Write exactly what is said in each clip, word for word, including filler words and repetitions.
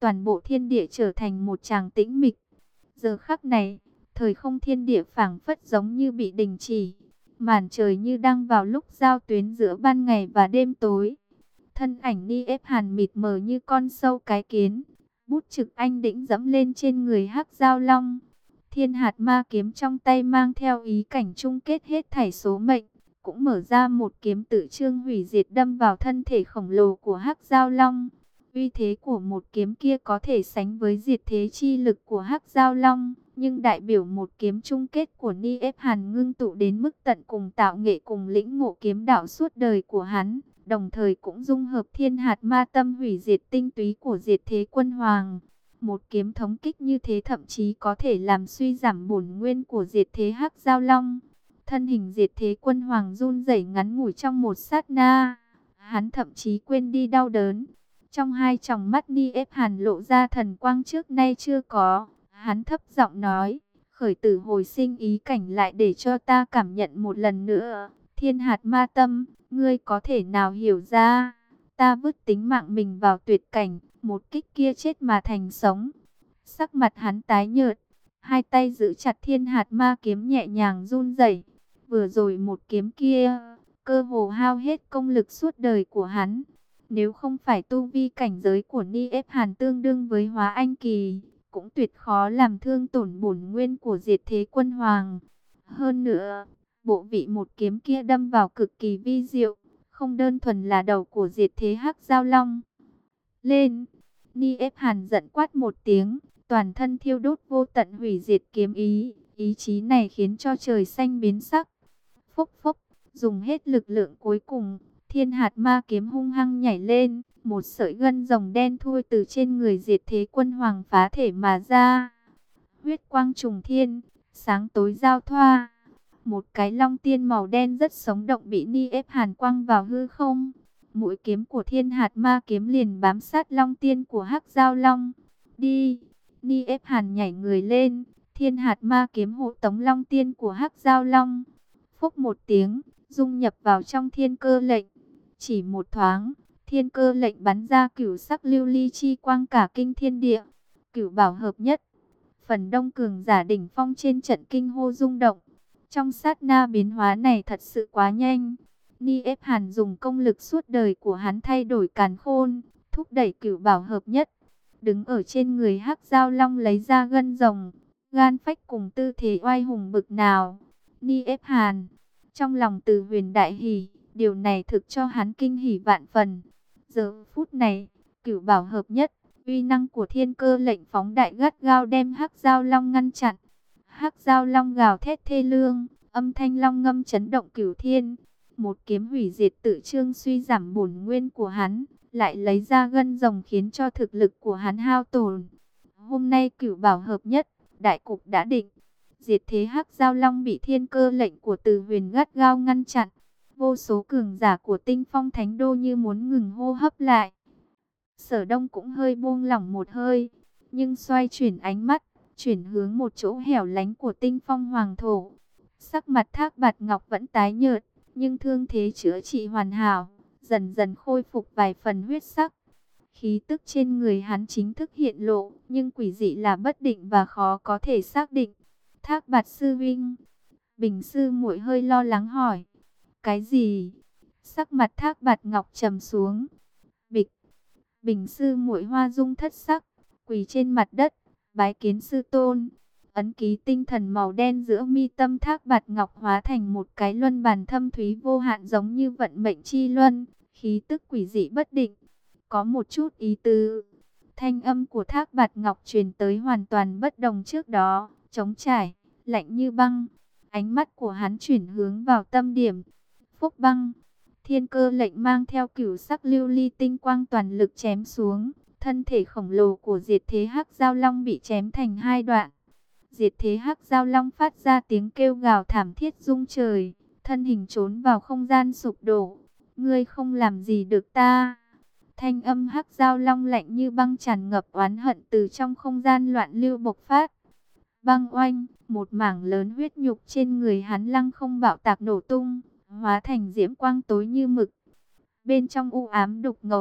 toàn bộ thiên địa trở thành một tràng tĩnh mịch. Giờ khắc này, thời không thiên địa phảng phất giống như bị đình chỉ, màn trời như đang vào lúc giao tuyến giữa ban ngày và đêm tối. Thân ảnh Ni Ép Hàn mịt mờ như con sâu cái kiến, bút trực anh đĩnh dẫm lên trên người Hắc Giao Long. Thiên hạt ma kiếm trong tay mang theo ý cảnh chung kết hết thảy số mệnh, cũng mở ra một kiếm tự trương hủy diệt đâm vào thân thể khổng lồ của Hắc Giao Long. Uy thế của một kiếm kia có thể sánh với diệt thế chi lực của Hắc Giao Long, nhưng đại biểu một kiếm chung kết của Ni Ép Hàn ngưng tụ đến mức tận cùng, tạo nghệ cùng lĩnh ngộ kiếm đạo suốt đời của hắn, đồng thời cũng dung hợp thiên hạt ma tâm hủy diệt tinh túy của diệt thế quân hoàng. Một kiếm thống kích như thế thậm chí có thể làm suy giảm bổn nguyên của diệt thế Hắc Giao Long. Thân hình diệt thế quân hoàng run rẩy ngắn ngủi trong một sát na, hắn thậm chí quên đi đau đớn. Trong hai tròng mắt Ni Ép Hàn lộ ra thần quang trước nay chưa có, hắn thấp giọng nói, khởi tử hồi sinh ý cảnh lại để cho ta cảm nhận một lần nữa. Thiên hạt ma tâm, ngươi có thể nào hiểu ra, ta vứt tính mạng mình vào tuyệt cảnh, một kích kia chết mà thành sống. Sắc mặt hắn tái nhợt, hai tay giữ chặt thiên hạt ma kiếm nhẹ nhàng run rẩy. Vừa rồi một kiếm kia, cơ hồ hao hết công lực suốt đời của hắn. Nếu không phải tu vi cảnh giới của Ni Ép Hàn tương đương với Hóa Anh Kỳ, cũng tuyệt khó làm thương tổn bổn nguyên của diệt thế quân hoàng. Hơn nữa, bộ vị một kiếm kia đâm vào cực kỳ vi diệu, không đơn thuần là đầu của diệt thế Hắc Giao Long. Lên! Ni Ép Hàn giận quát một tiếng, toàn thân thiêu đốt vô tận hủy diệt kiếm ý. Ý chí này khiến cho trời xanh biến sắc. Phốc phốc, dùng hết lực lượng cuối cùng, thiên hạt ma kiếm hung hăng nhảy lên, một sợi gân rồng đen thui từ trên người diệt thế quân hoàng phá thể mà ra. Huyết quang trùng thiên, sáng tối giao thoa. Một cái long tiên màu đen rất sống động bị Ni Ép Hàn quăng vào hư không. Mũi kiếm của thiên hạt ma kiếm liền bám sát long tiên của Hắc Giao Long. Đi! Ni Ép Hàn nhảy người lên, thiên hạt ma kiếm hộ tống long tiên của Hắc Giao Long. Phốc một tiếng, dung nhập vào trong thiên cơ lệnh. Chỉ một thoáng, thiên cơ lệnh bắn ra cửu sắc lưu ly chi quang cả kinh thiên địa. Cửu bảo hợp nhất. Phần đông cường giả đỉnh phong trên trận kinh hô rung động. Trong sát na biến hóa này thật sự quá nhanh. Ni Ép Hàn dùng công lực suốt đời của hắn thay đổi càn khôn, thúc đẩy cửu bảo hợp nhất. Đứng ở trên người Hắc Giao Long lấy ra gân rồng, gan phách cùng tư thế oai hùng bực nào. Ni Ép Hàn, trong lòng Từ Huyền đại hỉ, điều này thực cho hắn kinh hỉ vạn phần. Giờ phút này, cửu bảo hợp nhất, uy năng của thiên cơ lệnh phóng đại gắt gao đem Hắc Giao Long ngăn chặn. Hắc Giao Long gào thét thê lương, âm thanh long ngâm chấn động cửu thiên. Một kiếm hủy diệt tự trương suy giảm bổn nguyên của hắn, lại lấy ra gân rồng khiến cho thực lực của hắn hao tổn. Hôm nay cửu bảo hợp nhất, đại cục đã định. Diệt thế Hắc Giao Long bị thiên cơ lệnh của Từ Huyền gắt gao ngăn chặn. Vô số cường giả của Tinh Phong Thánh Đô như muốn ngừng hô hấp lại. Sở Đông cũng hơi buông lỏng một hơi, nhưng xoay chuyển ánh mắt, chuyển hướng một chỗ hẻo lánh của Tinh Phong Hoàng Thổ. Sắc mặt Thác Bạt Ngọc vẫn tái nhợt, nhưng thương thế chữa trị hoàn hảo, dần dần khôi phục vài phần huyết sắc. Khí tức trên người hắn chính thức hiện lộ, nhưng quỷ dị là bất định và khó có thể xác định. Thác Bạt sư huynh, Bình sư muội hơi lo lắng hỏi. Cái gì? Sắc mặt Thác Bạt Ngọc trầm xuống. Bịch. Bình sư muội hoa dung thất sắc, quỳ trên mặt đất, bái kiến sư tôn. Ấn ký tinh thần màu đen giữa mi tâm Thác Bạt Ngọc hóa thành một cái luân bàn thâm thúy vô hạn, giống như vận mệnh chi luân, khí tức quỷ dị bất định, có một chút ý tứ. Thanh âm của Thác Bạt Ngọc truyền tới hoàn toàn bất đồng trước đó, trống trải, lạnh như băng. Ánh mắt của hắn chuyển hướng vào tâm điểm. Phúc băng, thiên cơ lệnh mang theo cửu sắc lưu ly tinh quang toàn lực chém xuống. Thân thể khổng lồ của diệt thế Hắc Giao Long bị chém thành hai đoạn. Diệt thế Hắc Giao Long phát ra tiếng kêu gào thảm thiết rung trời, thân hình trốn vào không gian sụp đổ. Ngươi không làm gì được ta. Thanh âm Hắc Giao Long lạnh như băng tràn ngập oán hận từ trong không gian loạn lưu bộc phát. Băng oanh, một mảng lớn huyết nhục trên người hắn lăng không bạo tạc nổ tung, hóa thành diễm quang tối như mực. Bên trong u ám đục ngầu,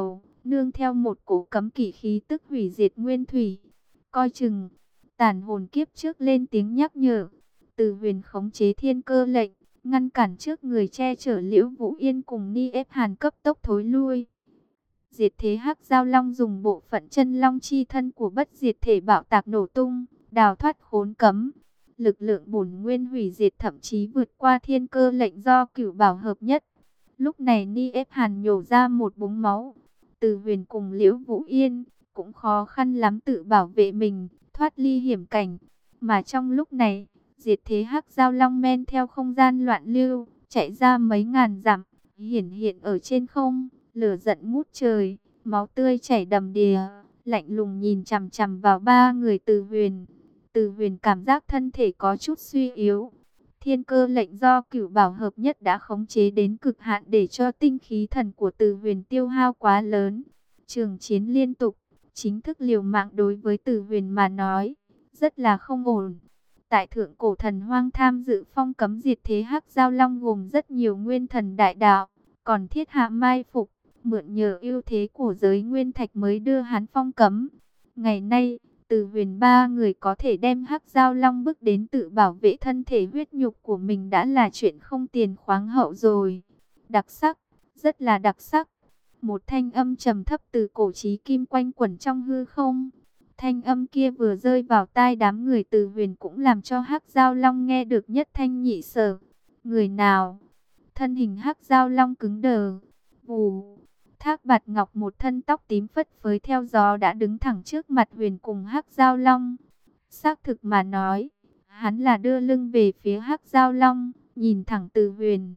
nương theo một cổ cấm kỵ khí tức hủy diệt nguyên thủy. Coi chừng, tàn hồn kiếp trước lên tiếng nhắc nhở. Từ Huyền khống chế thiên cơ lệnh, ngăn cản trước người che chở Liễu Vũ Yên cùng Ni ép Hàn cấp tốc thối lui. Diệt thế hắc giao long dùng bộ phận chân long chi thân của bất diệt thể bạo tạc nổ tung, đào thoát khốn cấm. Lực lượng bổn nguyên hủy diệt thậm chí vượt qua thiên cơ lệnh do cửu bảo hợp nhất. Lúc này Ni ép Hàn nhổ ra một búng máu. Từ Huyền cùng Liễu Vũ Yên cũng khó khăn lắm tự bảo vệ mình, thoát ly hiểm cảnh. Mà trong lúc này, diệt thế hắc giao long men theo không gian loạn lưu, chạy ra mấy ngàn dặm, hiển hiện ở trên không, lửa giận ngút trời, máu tươi chảy đầm đìa, lạnh lùng nhìn chằm chằm vào ba người Từ Huyền. Từ Huyền cảm giác thân thể có chút suy yếu. Thiên cơ lệnh do cửu bảo hợp nhất đã khống chế đến cực hạn để cho tinh khí thần của Từ Huyền tiêu hao quá lớn. Trường chiến liên tục, chính thức liều mạng đối với Từ Huyền mà nói, rất là không ổn. Tại thượng cổ thần hoang tham dự phong cấm diệt thế hắc giao long gồm rất nhiều nguyên thần đại đạo, còn thiết hạ mai phục, mượn nhờ ưu thế của giới nguyên thạch mới đưa hắn phong cấm. Ngày nay, Từ Huyền ba người có thể đem hắc giao long bước đến tự bảo vệ thân thể huyết nhục của mình đã là chuyện không tiền khoáng hậu rồi. Đặc sắc, rất là đặc sắc. Một thanh âm trầm thấp từ cổ chí kim quanh quẩn trong hư không. Thanh âm kia vừa rơi vào tai đám người Từ Huyền cũng làm cho hắc giao long nghe được nhất thanh nhị sở. Người nào? Thân hình hắc giao long cứng đờ. Vù. Thác Bạt Ngọc một thân tóc tím phất phới theo gió đã đứng thẳng trước mặt Huyền cùng hắc giao long. Xác thực mà nói, hắn là đưa lưng về phía hắc giao long, nhìn thẳng Từ Huyền.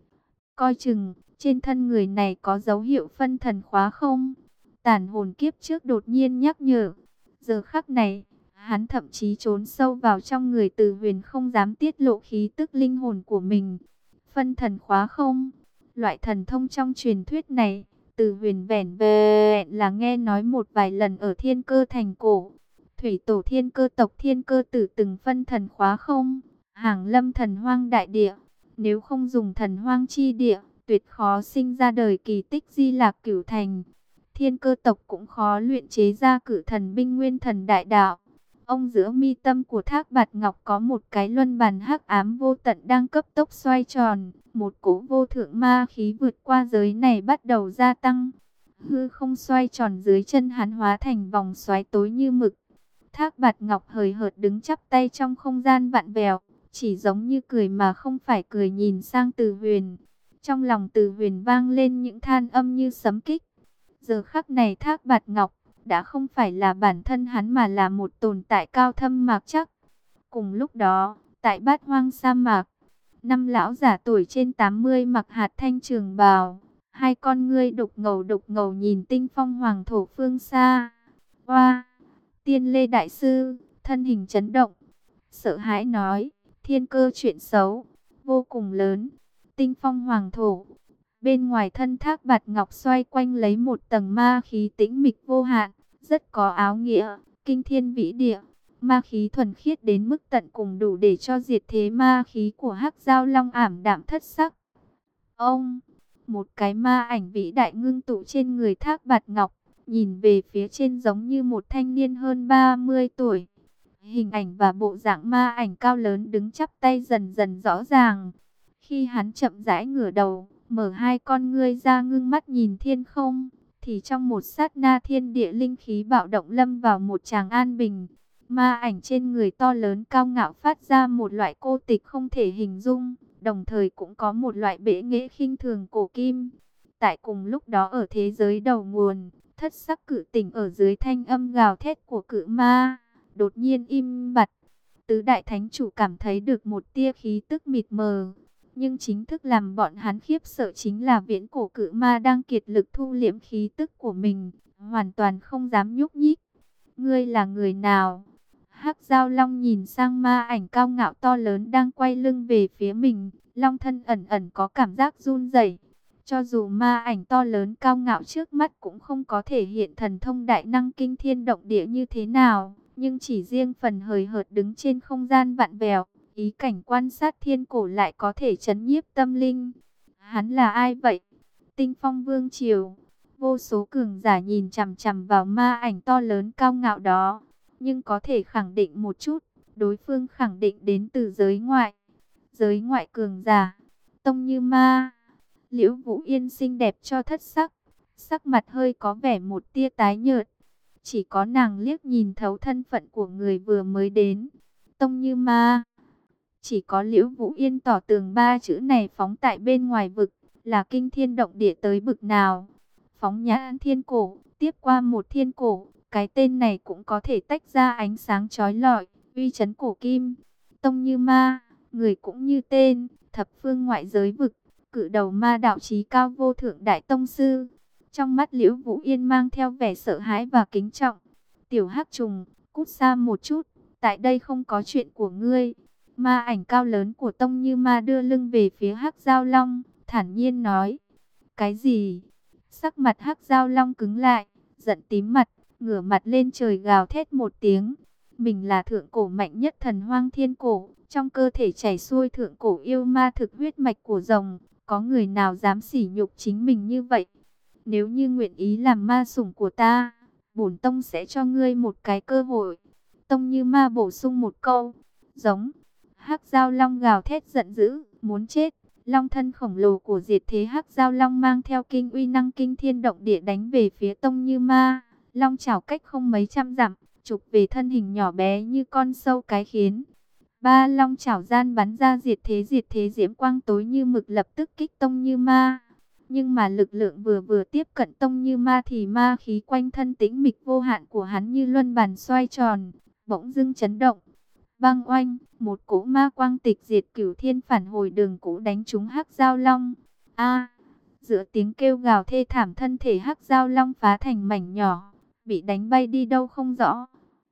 Coi chừng, trên thân người này có dấu hiệu phân thần khóa không? Tàn hồn kiếp trước đột nhiên nhắc nhở. Giờ khắc này, hắn thậm chí trốn sâu vào trong người Từ Huyền không dám tiết lộ khí tức linh hồn của mình. Phân thần khóa không? Loại thần thông trong truyền thuyết này, Từ Huyền vẻn vẹn là nghe nói một vài lần ở Thiên Cơ thành cổ. Thủy tổ Thiên Cơ tộc Thiên Cơ tử từng phân thần khóa không? Hàng lâm thần hoang đại địa. Nếu không dùng thần hoang chi địa, tuyệt khó sinh ra đời kỳ tích Di Lạc Cửu Thành. Thiên Cơ tộc cũng khó luyện chế ra cử thần binh nguyên thần đại đạo. Ông giữa mi tâm của Thác Bạt Ngọc có một cái luân bàn hắc ám vô tận đang cấp tốc xoay tròn. Một cỗ vô thượng ma khí vượt qua giới này bắt đầu gia tăng. Hư không xoay tròn dưới chân hắn hóa thành vòng xoáy tối như mực. Thác Bạt Ngọc hời hợt đứng chắp tay trong không gian vặn vẹo, chỉ giống như cười mà không phải cười nhìn sang Từ Huyền. Trong lòng Từ Huyền vang lên những than âm như sấm kích. Giờ khắc này Thác Bạt Ngọc đã không phải là bản thân hắn mà là một tồn tại cao thâm mạc chắc. Cùng lúc đó, tại Bát Hoang sa mạc, năm lão giả tuổi trên tám mươi mặc hạt thanh trường bào, hai con ngươi đục ngầu đục ngầu nhìn tinh phong hoàng thổ phương xa. Oa, Tiên Lê đại sư, thân hình chấn động, sợ hãi nói, thiên cơ chuyện xấu, vô cùng lớn, tinh phong hoàng thổ. Bên ngoài thân Thác Bạt Ngọc xoay quanh lấy một tầng ma khí tĩnh mịch vô hạn, rất có áo nghĩa, kinh thiên vĩ địa. Ma khí thuần khiết đến mức tận cùng đủ để cho diệt thế ma khí của hắc giao long ảm đạm thất sắc. Ông, một cái ma ảnh vĩ đại ngưng tụ trên người Thác Bạt Ngọc, nhìn về phía trên giống như một thanh niên hơn ba mươi tuổi. Hình ảnh và bộ dạng ma ảnh cao lớn đứng chắp tay dần dần rõ ràng. Khi hắn chậm rãi ngửa đầu, mở hai con ngươi ra ngưng mắt nhìn thiên không, thì trong một sát na thiên địa linh khí bạo động lâm vào một tràng an bình. Ma ảnh trên người to lớn cao ngạo phát ra một loại cô tịch không thể hình dung, đồng thời cũng có một loại bệ nghệ khinh thường cổ kim. Tại cùng lúc đó ở thế giới đầu nguồn, thất sắc cự tỉnh ở dưới thanh âm gào thét của cự ma, đột nhiên im bặt. Tứ đại thánh chủ cảm thấy được một tia khí tức mịt mờ. Nhưng chính thức làm bọn hắn khiếp sợ chính là viễn cổ cự ma đang kiệt lực thu liễm khí tức của mình, hoàn toàn không dám nhúc nhích. Ngươi là người nào? Hắc Giao Long nhìn sang ma ảnh cao ngạo to lớn đang quay lưng về phía mình, long thân ẩn ẩn có cảm giác run rẩy. Cho dù ma ảnh to lớn cao ngạo trước mắt cũng không có thể hiện thần thông đại năng kinh thiên động địa như thế nào, nhưng chỉ riêng phần hời hợt đứng trên không gian vạn vẹo, ý cảnh quan sát thiên cổ lại có thể chấn nhiếp tâm linh. Hắn là ai vậy? Tinh Phong Vương Triều, Vô số cường giả nhìn chằm chằm vào ma ảnh to lớn cao ngạo đó. Nhưng có thể khẳng định một chút, đối phương khẳng định đến từ giới ngoại. Giới ngoại cường giả, Tông Như Ma. Liễu Vũ Yên xinh đẹp cho thất sắc, sắc mặt hơi có vẻ một tia tái nhợt. Chỉ có nàng liếc nhìn thấu thân phận của người vừa mới đến. Tông Như Ma. Chỉ có Liễu Vũ Yên tỏ tường ba chữ này phóng tại bên ngoài vực, là kinh thiên động địa tới bực nào. Phóng nhãn thiên cổ, tiếp qua một thiên cổ, cái tên này cũng có thể tách ra ánh sáng chói lọi, uy chấn cổ kim. Tông Như Ma, người cũng như tên, thập phương ngoại giới vực, cự đầu ma đạo chí cao vô thượng đại tông sư. Trong mắt Liễu Vũ Yên mang theo vẻ sợ hãi và kính trọng. Tiểu Hắc Trùng, cút xa một chút, tại đây không có chuyện của ngươi. Ma ảnh cao lớn của Tông Như Ma đưa lưng về phía Hắc Giao Long, thản nhiên nói. Cái gì? Sắc mặt Hắc Giao Long cứng lại, giận tím mặt, ngửa mặt lên trời gào thét một tiếng. Mình là thượng cổ mạnh nhất thần hoang thiên cổ, trong cơ thể chảy xuôi thượng cổ yêu ma thực huyết mạch của rồng. Có người nào dám sỉ nhục chính mình như vậy? Nếu như nguyện ý làm ma sủng của ta, bổn tông sẽ cho ngươi một cái cơ hội. Tông Như Ma bổ sung một câu. Giống. Hắc Giao Long gào thét giận dữ, muốn chết. Long thân khổng lồ của diệt thế Hắc Giao Long mang theo kinh uy năng kinh thiên động địa đánh về phía Tông Như Ma. Long chảo cách không mấy trăm dặm, chụp về thân hình nhỏ bé như con sâu cái khiến. Ba long chảo gian bắn ra diệt thế diệt thế diễm quang tối như mực lập tức kích Tông Như Ma. Nhưng mà lực lượng vừa vừa tiếp cận Tông Như Ma thì ma khí quanh thân tĩnh mịch vô hạn của hắn như luân bàn xoay tròn, bỗng dưng chấn động. Bang oanh, một cỗ ma quang tịch diệt cửu thiên phản hồi đường cũ đánh trúng Hắc Giao Long. A! Giữa tiếng kêu gào thê thảm thân thể Hắc Giao Long phá thành mảnh nhỏ, bị đánh bay đi đâu không rõ.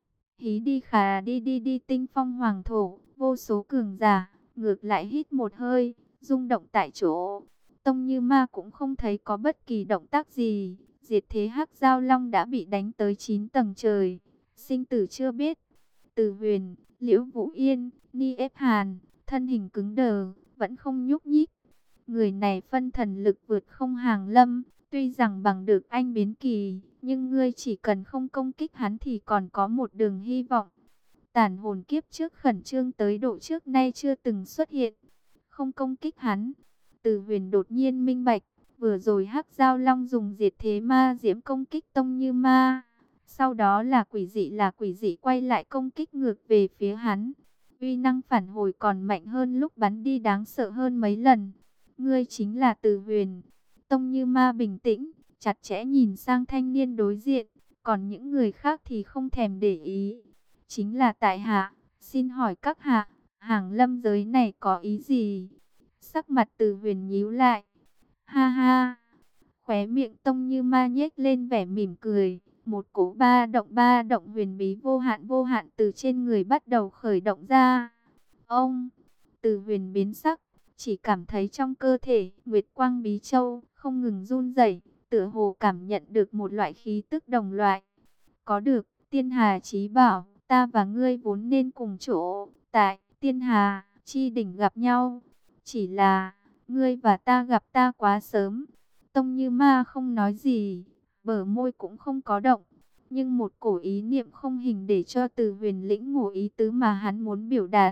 Hí đi khà đi đi đi tinh phong hoàng thổ, vô số cường giả, ngược lại hít một hơi, rung động tại chỗ. Tông Như Ma cũng không thấy có bất kỳ động tác gì, diệt thế Hắc Giao Long đã bị đánh tới chín tầng trời, sinh tử chưa biết. Từ Huyền, Liễu Vũ Yên, Ni Ép Hàn, thân hình cứng đờ, vẫn không nhúc nhích. Người này phân thần lực vượt không hàng lâm, tuy rằng bằng được anh biến kỳ, nhưng ngươi chỉ cần không công kích hắn thì còn có một đường hy vọng. Tàn hồn kiếp trước khẩn trương tới độ trước nay chưa từng xuất hiện. Không công kích hắn. Từ Huyền đột nhiên minh bạch, vừa rồi Hắc Giao Long dùng diệt thế ma diễm công kích Tông Như Ma. Sau đó là quỷ dị là quỷ dị quay lại công kích ngược về phía hắn. Uy năng phản hồi còn mạnh hơn lúc bắn đi, đáng sợ hơn mấy lần. Ngươi chính là Từ Huyền. Tông Như Ma bình tĩnh, chặt chẽ nhìn sang thanh niên đối diện, còn những người khác thì không thèm để ý. Chính là tại hạ, xin hỏi các hạ, hàng lâm giới này có ý gì? Sắc mặt Từ Huyền nhíu lại. Ha ha, khóe miệng Tông Như Ma nhếch lên vẻ mỉm cười. Một cỗ ba động ba động huyền bí vô hạn vô hạn từ trên người bắt đầu khởi động ra. Ông, Từ Huyền biến sắc, chỉ cảm thấy trong cơ thể Nguyệt Quang Bí Châu không ngừng run rẩy, tựa hồ cảm nhận được một loại khí tức đồng loại. Có được, Tiên Hà Chí Bảo, ta và ngươi vốn nên cùng chỗ, tại Tiên Hà chi đỉnh gặp nhau. Chỉ là, ngươi và ta gặp ta quá sớm. Tông Như Ma không nói gì, bờ môi cũng không có động. Nhưng một cổ ý niệm không hình để cho Từ Huyền lĩnh ngộ ý tứ mà hắn muốn biểu đạt.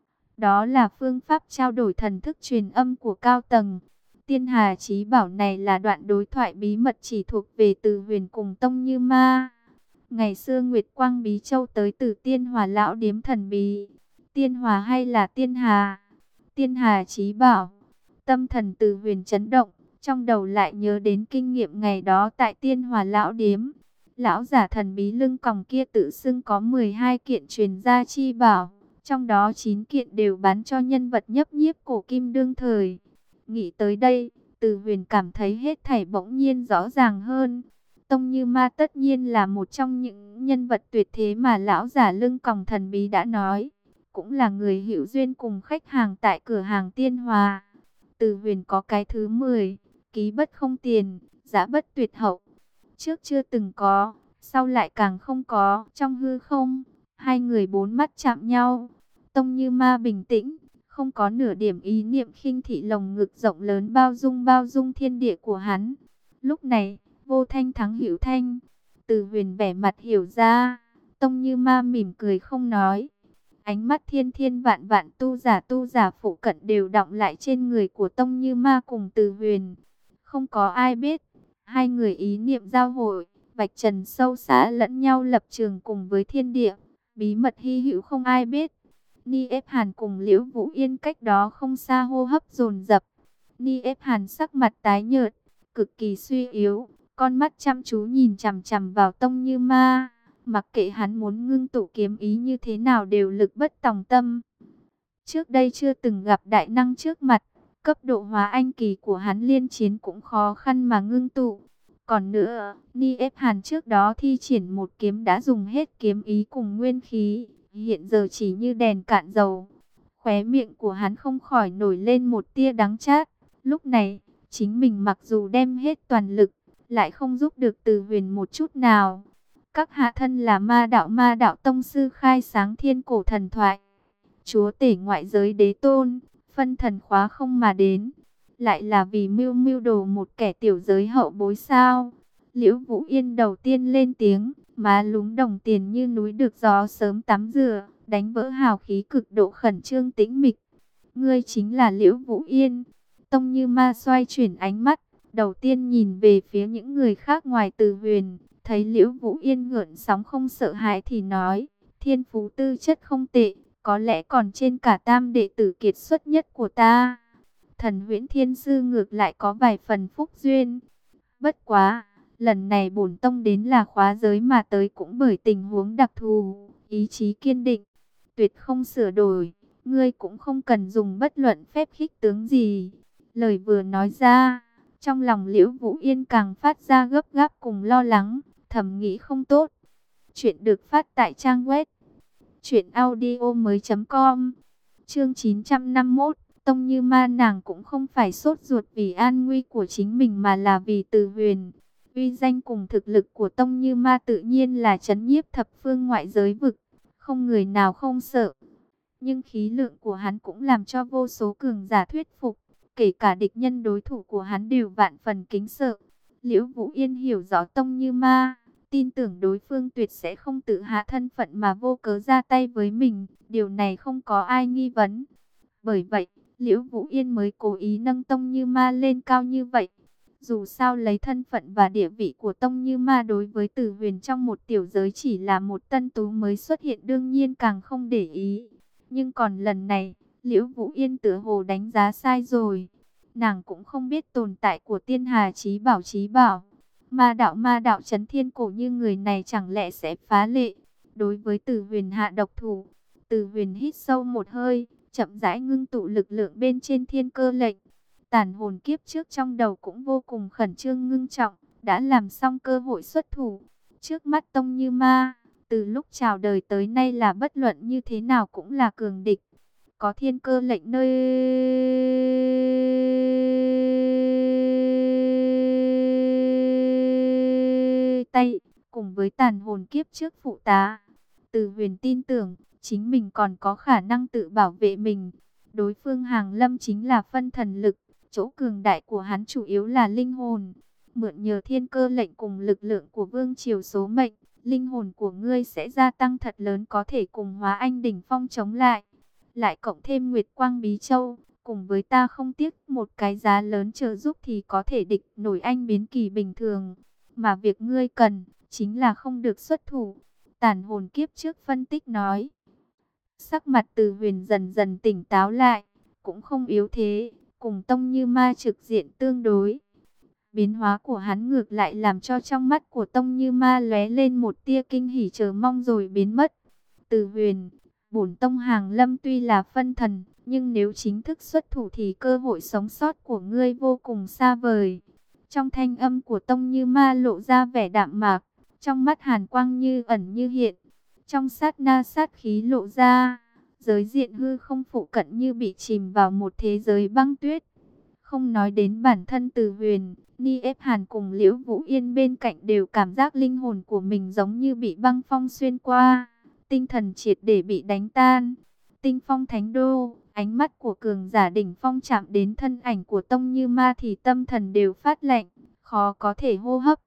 Đó là phương pháp trao đổi thần thức truyền âm của cao tầng. Tiên Hà Chí Bảo này là đoạn đối thoại bí mật chỉ thuộc về Từ Huyền cùng Tông Như Ma. Ngày xưa Nguyệt Quang Bí Châu tới từ Tiên Hòa lão điếm thần bí. Tiên Hòa hay là Tiên Hà? Tiên Hà Chí Bảo. Tâm thần Từ Huyền chấn động, trong đầu lại nhớ đến kinh nghiệm ngày đó tại Tiên Hòa lão điếm. Lão giả thần bí lưng còng kia tự xưng có mười hai kiện truyền gia chi bảo, trong đó chín kiện đều bán cho nhân vật nhấp nhiếp cổ kim đương thời. Nghĩ tới đây, Từ Huyền cảm thấy hết thảy bỗng nhiên rõ ràng hơn. Tông Như Ma tất nhiên là một trong những nhân vật tuyệt thế mà lão giả lưng còng thần bí đã nói. Cũng là người hữu duyên cùng khách hàng tại cửa hàng Tiên Hòa. Từ Huyền có cái thứ mười, ký bất không tiền, giá bất tuyệt hậu. Trước chưa từng có, sau lại càng không có. Trong hư không, hai người bốn mắt chạm nhau. Tông Như Ma bình tĩnh, không có nửa điểm ý niệm khinh thị lồng ngực rộng lớn bao dung bao dung thiên địa của hắn. Lúc này, Vô thanh thắng hữu thanh. Từ Huyền vẻ mặt hiểu ra. Tông Như Ma mỉm cười không nói. Ánh mắt thiên thiên vạn vạn tu giả tu giả phụ cận đều đọng lại trên người của Tông Như Ma cùng Từ Huyền. Không có ai biết, hai người ý niệm giao hội, vạch trần sâu xa lẫn nhau lập trường cùng với thiên địa. Bí mật hy hữu không ai biết. Ni Ép Hàn cùng Liễu Vũ Yên cách đó không xa hô hấp dồn dập. Ni Ép Hàn sắc mặt tái nhợt, cực kỳ suy yếu, con mắt chăm chú nhìn chằm chằm vào Tông Như Ma. Mặc kệ hắn muốn ngưng tụ kiếm ý như thế nào đều lực bất tòng tâm. Trước đây chưa từng gặp đại năng trước mặt, cấp độ hóa anh kỳ của hắn liên chiến cũng khó khăn mà ngưng tụ. Còn nữa, Ni Ép Hàn trước đó thi triển một kiếm đã dùng hết kiếm ý cùng nguyên khí, hiện giờ chỉ như đèn cạn dầu. Khóe miệng của hắn không khỏi nổi lên một tia đắng chát. Lúc này, chính mình mặc dù đem hết toàn lực, lại không giúp được Từ Huyền một chút nào. Các hạ thân là ma đạo ma đạo tông sư khai sáng thiên cổ thần thoại. Chúa tể ngoại giới đế tôn, phân thần khóa không mà đến. Lại là vì mưu mưu đồ một kẻ tiểu giới hậu bối sao. Liễu Vũ Yên đầu tiên lên tiếng, má lúm đồng tiền như núi được gió sớm tắm rửa, đánh vỡ hào khí cực độ khẩn trương tĩnh mịch. Ngươi chính là Liễu Vũ Yên. Tông Như Ma xoay chuyển ánh mắt, đầu tiên nhìn về phía những người khác ngoài Từ Huyền. Thấy Liễu Vũ Yên gợn sóng không sợ hãi thì nói, thiên phú tư chất không tệ, có lẽ còn trên cả tam đệ tử kiệt xuất nhất của ta. Thần Huyễn Thiên Sư ngược lại có vài phần phúc duyên. Bất quá, lần này bổn tông đến là khóa giới mà tới cũng bởi tình huống đặc thù, ý chí kiên định, tuyệt không sửa đổi, ngươi cũng không cần dùng bất luận phép khích tướng gì. Lời vừa nói ra, trong lòng Liễu Vũ Yên càng phát ra gấp gáp cùng lo lắng, thầm nghĩ không tốt. Chuyện được phát tại trang web truyện audio mới chấm com. Chương chín trăm năm mươi mốt, Tông Như Ma nàng cũng không phải sốt ruột vì an nguy của chính mình mà là vì Từ Huyền. Uy danh cùng thực lực của Tông Như Ma tự nhiên là trấn nhiếp thập phương ngoại giới vực, không người nào không sợ. Nhưng khí lượng của hắn cũng làm cho vô số cường giả thuyết phục, kể cả địch nhân đối thủ của hắn đều vạn phần kính sợ. Liễu Vũ Yên hiểu rõ Tông Như Ma, tin tưởng đối phương tuyệt sẽ không tự hạ thân phận mà vô cớ ra tay với mình, điều này không có ai nghi vấn. Bởi vậy, Liễu Vũ Yên mới cố ý nâng Tông Như Ma lên cao như vậy. Dù sao lấy thân phận và địa vị của Tông Như Ma đối với Từ Huyền trong một tiểu giới chỉ là một tân tú mới xuất hiện đương nhiên càng không để ý. Nhưng còn lần này, Liễu Vũ Yên tựa hồ đánh giá sai rồi. Nàng cũng không biết tồn tại của Tiên Hà Chí Bảo Chí Bảo. Ma đạo ma đạo chấn thiên cổ như người này chẳng lẽ sẽ phá lệ. Đối với Từ Huyền hạ độc thủ, Từ Huyền hít sâu một hơi, chậm rãi ngưng tụ lực lượng bên trên thiên cơ lệnh. Tàn hồn kiếp trước trong đầu cũng vô cùng khẩn trương ngưng trọng, đã làm xong cơ hội xuất thủ. Trước mắt Tông Như Ma, từ lúc chào đời tới nay là bất luận như thế nào cũng là cường địch. Có thiên cơ lệnh nơi tay, cùng với tàn hồn kiếp trước phụ tá, Từ Huyền tin tưởng chính mình còn có khả năng tự bảo vệ mình. Đối phương Hàng Lâm chính là phân thần lực, chỗ cường đại của hắn chủ yếu là linh hồn. Mượn nhờ thiên cơ lệnh cùng lực lượng của vương triều số mệnh, linh hồn của ngươi sẽ gia tăng thật lớn, có thể cùng Hóa Anh đỉnh phong chống lại. Lại cộng thêm Nguyệt Quang Bí Châu, cùng với ta không tiếc một cái giá lớn trợ giúp thì có thể địch nổi anh biến kỳ bình thường. Mà việc ngươi cần, chính là không được xuất thủ. Tàn hồn kiếp trước phân tích nói. Sắc mặt Từ Huyền dần dần tỉnh táo lại, cũng không yếu thế, cùng Tông Như Ma trực diện tương đối. Biến hóa của hắn ngược lại làm cho trong mắt của Tông Như Ma lóe lên một tia kinh hỉ chờ mong rồi biến mất. Từ Huyền, bổn tông Hàng Lâm tuy là phân thần, nhưng nếu chính thức xuất thủ thì cơ hội sống sót của ngươi vô cùng xa vời. Trong thanh âm của Tông Như Ma lộ ra vẻ đạm mạc, trong mắt hàn quang như ẩn như hiện. Trong sát na sát khí lộ ra, giới diện hư không phụ cận như bị chìm vào một thế giới băng tuyết. Không nói đến bản thân Từ Huyền, Ni Ép Hàn cùng Liễu Vũ Yên bên cạnh đều cảm giác linh hồn của mình giống như bị băng phong xuyên qua, tinh thần triệt để bị đánh tan. Tinh Phong Thánh Đô, ánh mắt của cường giả đỉnh phong chạm đến thân ảnh của Tông Như Ma thì tâm thần đều phát lạnh, khó có thể hô hấp.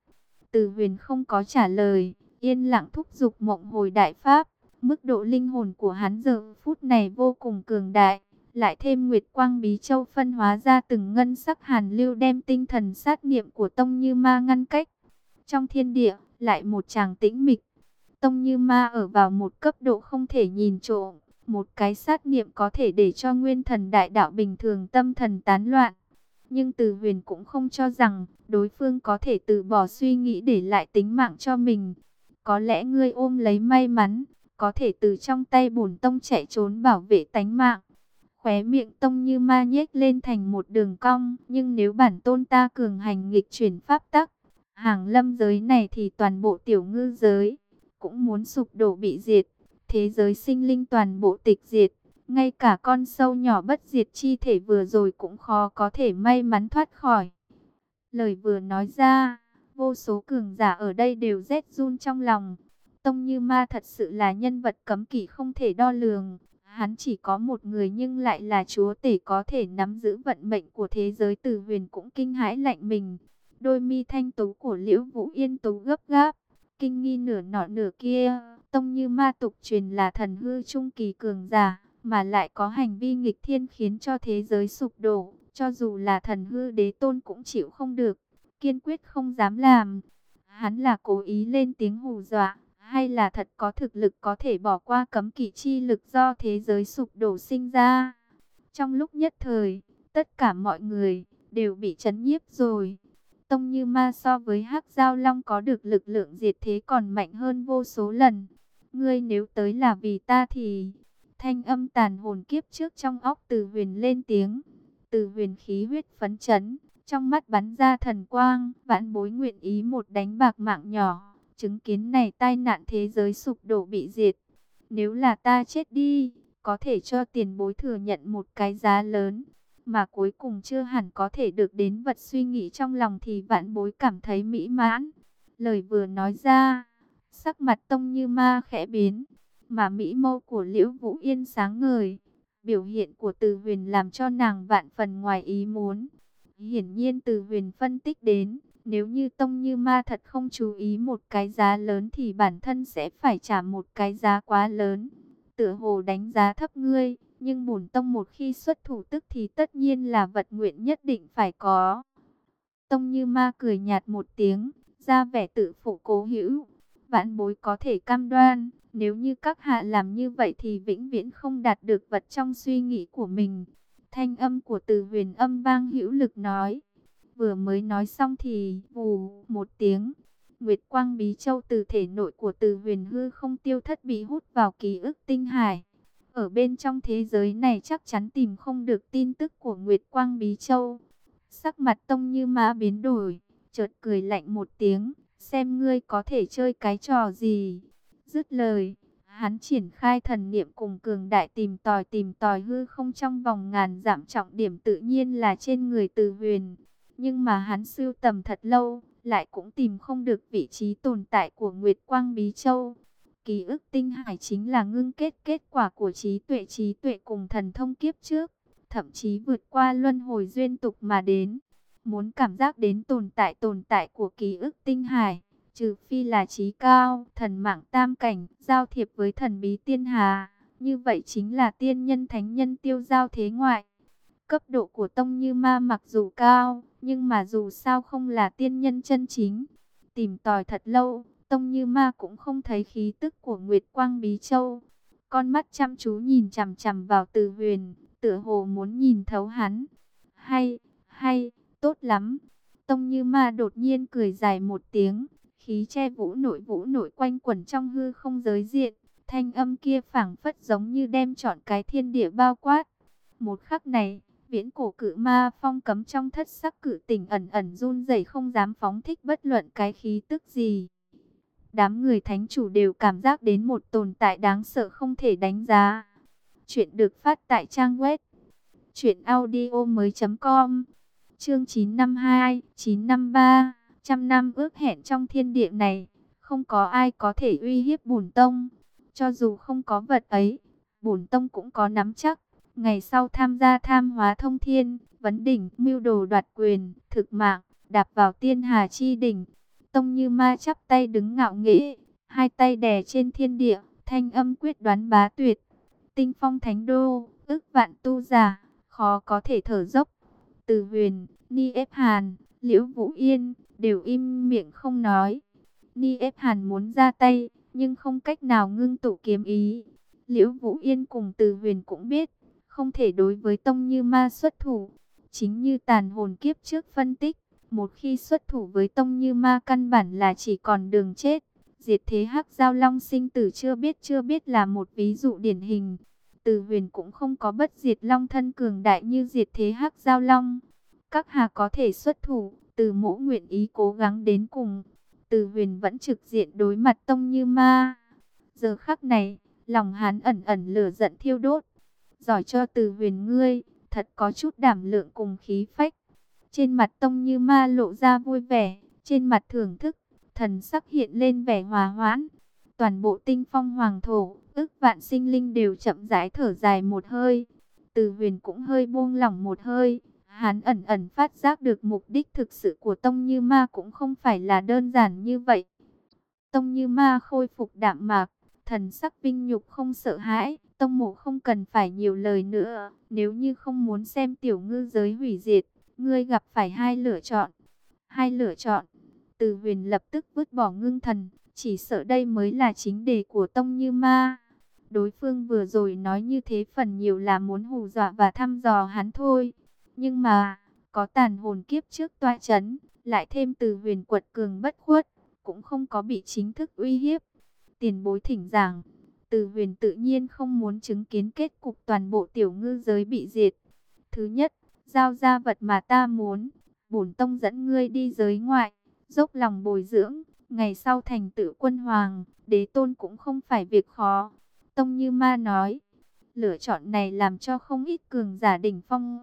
Từ Huyền không có trả lời, yên lặng thúc giục Mộng Hồi Đại Pháp. Mức độ linh hồn của hắn giờ phút này vô cùng cường đại, lại thêm Nguyệt Quang Bí Châu phân hóa ra từng ngân sắc hàn lưu đem tinh thần sát niệm của Tông Như Ma ngăn cách. Trong thiên địa, lại một tràng tĩnh mịch. Tông Như Ma ở vào một cấp độ không thể nhìn trộm, một cái sát niệm có thể để cho nguyên thần đại đạo bình thường tâm thần tán loạn. Nhưng Từ Huyền cũng không cho rằng đối phương có thể từ bỏ suy nghĩ để lại tính mạng cho mình. Có lẽ ngươi ôm lấy may mắn, có thể từ trong tay bổn tông chạy trốn bảo vệ tánh mạng. Khóe miệng Tông Như Ma nhếch lên thành một đường cong, nhưng nếu bản tôn ta cường hành nghịch chuyển pháp tắc, hàng lâm giới này thì toàn bộ tiểu ngư giới cũng muốn sụp đổ bị diệt, thế giới sinh linh toàn bộ tịch diệt, ngay cả con sâu nhỏ bất diệt chi thể vừa rồi cũng khó có thể may mắn thoát khỏi. Lời vừa nói ra, vô số cường giả ở đây đều rét run trong lòng. Tông Như Ma thật sự là nhân vật cấm kỵ không thể đo lường. Hắn chỉ có một người nhưng lại là chúa tể có thể nắm giữ vận mệnh của thế giới. Từ Huyền cũng kinh hãi lạnh mình. Đôi mi thanh tú của Liễu Vũ Yên tú gấp gáp, kinh nghi nửa nọ nửa kia. Tông Như Ma tục truyền là thần hư trung kỳ cường giả, mà lại có hành vi nghịch thiên khiến cho thế giới sụp đổ. Cho dù là thần hư đế tôn cũng chịu không được, kiên quyết không dám làm. Hắn là cố ý lên tiếng hù dọa, hay là thật có thực lực có thể bỏ qua cấm kỵ chi lực do thế giới sụp đổ sinh ra? Trong lúc nhất thời, tất cả mọi người đều bị chấn nhiếp rồi. Tông Như Ma so với Hắc Giao Long có được lực lượng diệt thế còn mạnh hơn vô số lần. Ngươi nếu tới là vì ta thì... Thanh âm tàn hồn kiếp trước trong óc Từ Huyền lên tiếng. Từ Huyền khí huyết phấn chấn, trong mắt bắn ra thần quang, vãn bối nguyện ý một đánh bạc mạng nhỏ, chứng kiến này tai nạn thế giới sụp đổ bị diệt. Nếu là ta chết đi, có thể cho tiền bối thừa nhận một cái giá lớn, mà cuối cùng chưa hẳn có thể được đến vật suy nghĩ trong lòng thì vãn bối cảm thấy mỹ mãn. Lời vừa nói ra, sắc mặt Tông Như Ma khẽ biến, mà mỹ mâu của Liễu Vũ Yên sáng ngời. Biểu hiện của Từ Huyền làm cho nàng vạn phần ngoài ý muốn. Hiển nhiên Từ Huyền phân tích đến, nếu như Tông Như Ma thật không chú ý một cái giá lớn thì bản thân sẽ phải trả một cái giá quá lớn. Tựa hồ đánh giá thấp ngươi, nhưng bổn tông một khi xuất thủ tức thì tất nhiên là vật nguyện nhất định phải có. Tông Như Ma cười nhạt một tiếng, ra vẻ tự phụ cố hữu. Vãn bối có thể cam đoan, nếu như các hạ làm như vậy thì vĩnh viễn không đạt được vật trong suy nghĩ của mình. Thanh âm của Từ Huyền âm vang hữu lực nói. Vừa mới nói xong thì vù một tiếng, Nguyệt Quang Bí Châu từ thể nội của Từ Huyền hư không tiêu thất bị hút vào ký ức tinh hải. Ở bên trong thế giới này chắc chắn tìm không được tin tức của Nguyệt Quang Bí Châu. Sắc mặt Tông Như Ma biến đổi, chợt cười lạnh một tiếng, xem ngươi có thể chơi cái trò gì. Dứt lời, hắn triển khai thần niệm cùng cường đại tìm tòi tìm tòi hư không trong vòng ngàn dặm, trọng điểm tự nhiên là trên người Từ Huyền. Nhưng mà hắn sưu tầm thật lâu, lại cũng tìm không được vị trí tồn tại của Nguyệt Quang Bí Châu. Ký ức tinh hải chính là ngưng kết kết quả của trí tuệ trí tuệ cùng thần thông kiếp trước, thậm chí vượt qua luân hồi duyên tục mà đến. Muốn cảm giác đến tồn tại tồn tại của ký ức tinh hải, trừ phi là trí cao, thần mạng tam cảnh, giao thiệp với thần bí tiên hà, như vậy chính là tiên nhân thánh nhân tiêu giao thế ngoại. Cấp độ của Tông Như Ma mặc dù cao, nhưng mà dù sao không là tiên nhân chân chính. Tìm tòi thật lâu, Tông Như Ma cũng không thấy khí tức của Nguyệt Quang Bí Châu. Con mắt chăm chú nhìn chằm chằm vào Từ Huyền, tựa hồ muốn nhìn thấu hắn. Hay, hay, tốt lắm. Tông Như Ma đột nhiên cười dài một tiếng, khí che vũ nội vũ nội quanh quẩn trong hư không giới diện. Thanh âm kia phảng phất giống như đem trọn cái thiên địa bao quát. Một khắc này, viễn cổ cự ma phong cấm trong thất sắc cự tỉnh ẩn ẩn run rẩy, không dám phóng thích bất luận cái khí tức gì. Đám người thánh chủ đều cảm giác đến một tồn tại đáng sợ không thể đánh giá. Chuyện được phát tại trang web truyện audio mới chấm com. Chương chín năm hai, chín năm ba, trăm năm ước hẹn trong thiên địa này, không có ai có thể uy hiếp bổn tông. Cho dù không có vật ấy, bổn tông cũng có nắm chắc. Ngày sau tham gia tham hóa thông thiên, vấn đỉnh, mưu đồ đoạt quyền, thực mạng, đạp vào tiên hà chi đỉnh. Tông Như Ma chắp tay đứng ngạo nghễ, hai tay đè trên thiên địa, thanh âm quyết đoán bá tuyệt. Tinh Phong Thánh Đô, ức vạn tu giả, khó có thể thở dốc. Từ Huyền, Ni Ép Hàn, Liễu Vũ Yên đều im miệng không nói. Ni Ép Hàn muốn ra tay, nhưng không cách nào ngưng tụ kiếm ý. Liễu Vũ Yên cùng Từ Huyền cũng biết, không thể đối với Tông Như Ma xuất thủ. Chính như tàn hồn kiếp trước phân tích, một khi xuất thủ với Tông Như Ma căn bản là chỉ còn đường chết. Diệt thế Hắc Giao Long sinh tử chưa biết chưa biết là một ví dụ điển hình. Từ Huyền cũng không có bất diệt long thân cường đại như diệt thế Hắc Giao Long. Các hà có thể xuất thủ, Từ Mỗ nguyện ý cố gắng đến cùng. Từ Huyền vẫn trực diện đối mặt Tông Như Ma. Giờ khắc này, lòng hắn ẩn ẩn lửa giận thiêu đốt. Giỏi cho Từ Huyền ngươi, thật có chút đảm lượng cùng khí phách. Trên mặt Tông Như Ma lộ ra vui vẻ, trên mặt thưởng thức, thần sắc hiện lên vẻ hòa hoãn. Toàn bộ Tinh Phong Hoàng thổ, ức vạn sinh linh đều chậm rãi thở dài một hơi. Từ Huyền cũng hơi buông lỏng một hơi. Hắn ẩn ẩn phát giác được mục đích thực sự của Tông Như Ma cũng không phải là đơn giản như vậy. Tông Như Ma khôi phục đạm mạc, thần sắc vinh nhục không sợ hãi. Tông mộ không cần phải nhiều lời nữa. Nếu như không muốn xem tiểu ngư giới hủy diệt, ngươi gặp phải hai lựa chọn. Hai lựa chọn. Từ Huyền lập tức vứt bỏ ngưng thần. Chỉ sợ đây mới là chính đề của Tông Như Ma. Đối phương vừa rồi nói như thế phần nhiều là muốn hù dọa và thăm dò hắn thôi. Nhưng mà, có tàn hồn kiếp trước toa chấn, lại thêm Từ Huyền quật cường bất khuất, cũng không có bị chính thức uy hiếp. Tiền bối thỉnh giảng, Từ Huyền tự nhiên không muốn chứng kiến kết cục toàn bộ tiểu ngư giới bị diệt. Thứ nhất, giao ra vật mà ta muốn, bổn tông dẫn ngươi đi giới ngoại, dốc lòng bồi dưỡng, ngày sau thành tựu quân hoàng, đế tôn cũng không phải việc khó. Tông Như Ma nói, lựa chọn này làm cho không ít cường giả đỉnh phong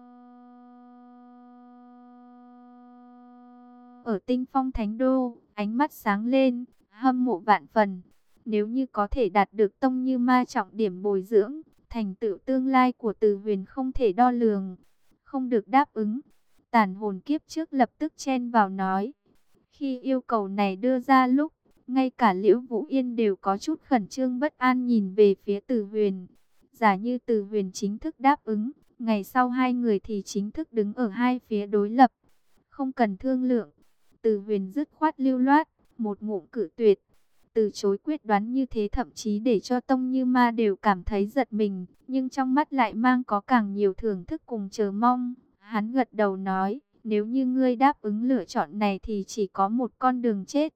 ở Tinh Phong Thánh Đô, ánh mắt sáng lên, hâm mộ vạn phần. Nếu như có thể đạt được Tông Như Ma trọng điểm bồi dưỡng, thành tựu tương lai của Từ Huyền không thể đo lường. Không được đáp ứng, tàn hồn kiếp trước lập tức chen vào nói. Khi yêu cầu này đưa ra lúc, ngay cả Liễu Vũ Yên đều có chút khẩn trương bất an nhìn về phía Từ Huyền. Giả như Từ Huyền chính thức đáp ứng, ngày sau hai người thì chính thức đứng ở hai phía đối lập. Không cần thương lượng. Từ Huyền dứt khoát lưu loát, một ngụm cự tuyệt. Từ chối quyết đoán như thế thậm chí để cho Tông Như Ma đều cảm thấy giật mình, nhưng trong mắt lại mang có càng nhiều thưởng thức cùng chờ mong. Hắn gật đầu nói, nếu như ngươi đáp ứng lựa chọn này thì chỉ có một con đường chết.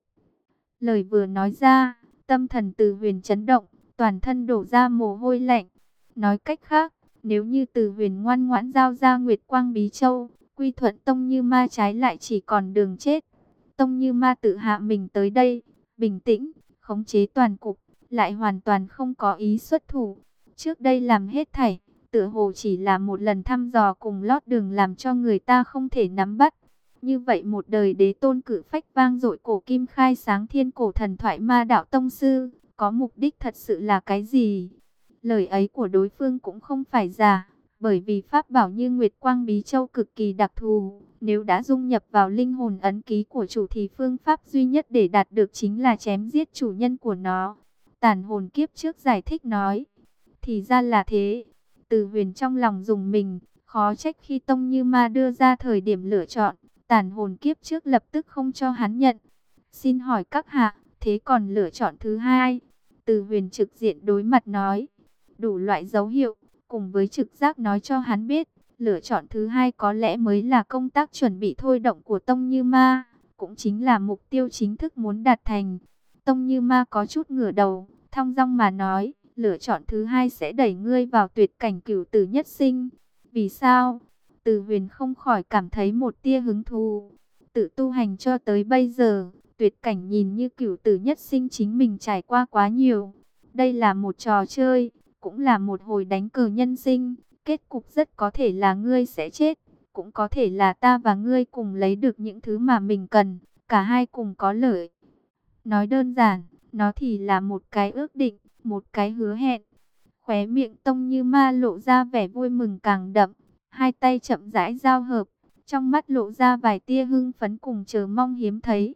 Lời vừa nói ra, tâm thần Từ Huyền chấn động, toàn thân đổ ra mồ hôi lạnh. Nói cách khác, nếu như Từ Huyền ngoan ngoãn giao ra Nguyệt Quang Bí Châu, quy thuận Tông Như Ma trái lại chỉ còn đường chết. Tông Như Ma tự hạ mình tới đây, bình tĩnh, khống chế toàn cục, lại hoàn toàn không có ý xuất thủ. Trước đây làm hết thảy, tựa hồ chỉ là một lần thăm dò cùng lót đường làm cho người ta không thể nắm bắt. Như vậy một đời đế tôn cử phách vang dội cổ kim khai sáng thiên cổ thần thoại Ma Đạo Tông Sư, có mục đích thật sự là cái gì? Lời ấy của đối phương cũng không phải giả, bởi vì pháp bảo như Nguyệt Quang Bí Châu cực kỳ đặc thù. Nếu đã dung nhập vào linh hồn ấn ký của chủ thì phương pháp duy nhất để đạt được chính là chém giết chủ nhân của nó. Tàn hồn kiếp trước giải thích nói. Thì ra là thế. Từ Huyền trong lòng dùng mình, khó trách khi Tông Như Ma đưa ra thời điểm lựa chọn, tàn hồn kiếp trước lập tức không cho hắn nhận. Xin hỏi các hạ, thế còn lựa chọn thứ hai? Từ Huyền trực diện đối mặt nói. Đủ loại dấu hiệu, cùng với trực giác nói cho hắn biết, lựa chọn thứ hai có lẽ mới là công tác chuẩn bị thôi động của Tông Như Ma, cũng chính là mục tiêu chính thức muốn đạt thành. Tông Như Ma có chút ngửa đầu, thong dong mà nói, lựa chọn thứ hai sẽ đẩy ngươi vào tuyệt cảnh cửu tử nhất sinh. Vì sao? Từ Huyền không khỏi cảm thấy một tia hứng thú. Tự tu hành cho tới bây giờ, tuyệt cảnh nhìn như cửu tử nhất sinh chính mình trải qua quá nhiều. Đây là một trò chơi, cũng là một hồi đánh cờ nhân sinh. Kết cục rất có thể là ngươi sẽ chết, cũng có thể là ta và ngươi cùng lấy được những thứ mà mình cần, cả hai cùng có lợi. Nói đơn giản, nó thì là một cái ước định, một cái hứa hẹn. Khóe miệng Tông Như Ma lộ ra vẻ vui mừng càng đậm, hai tay chậm rãi giao hợp, trong mắt lộ ra vài tia hưng phấn cùng chờ mong hiếm thấy.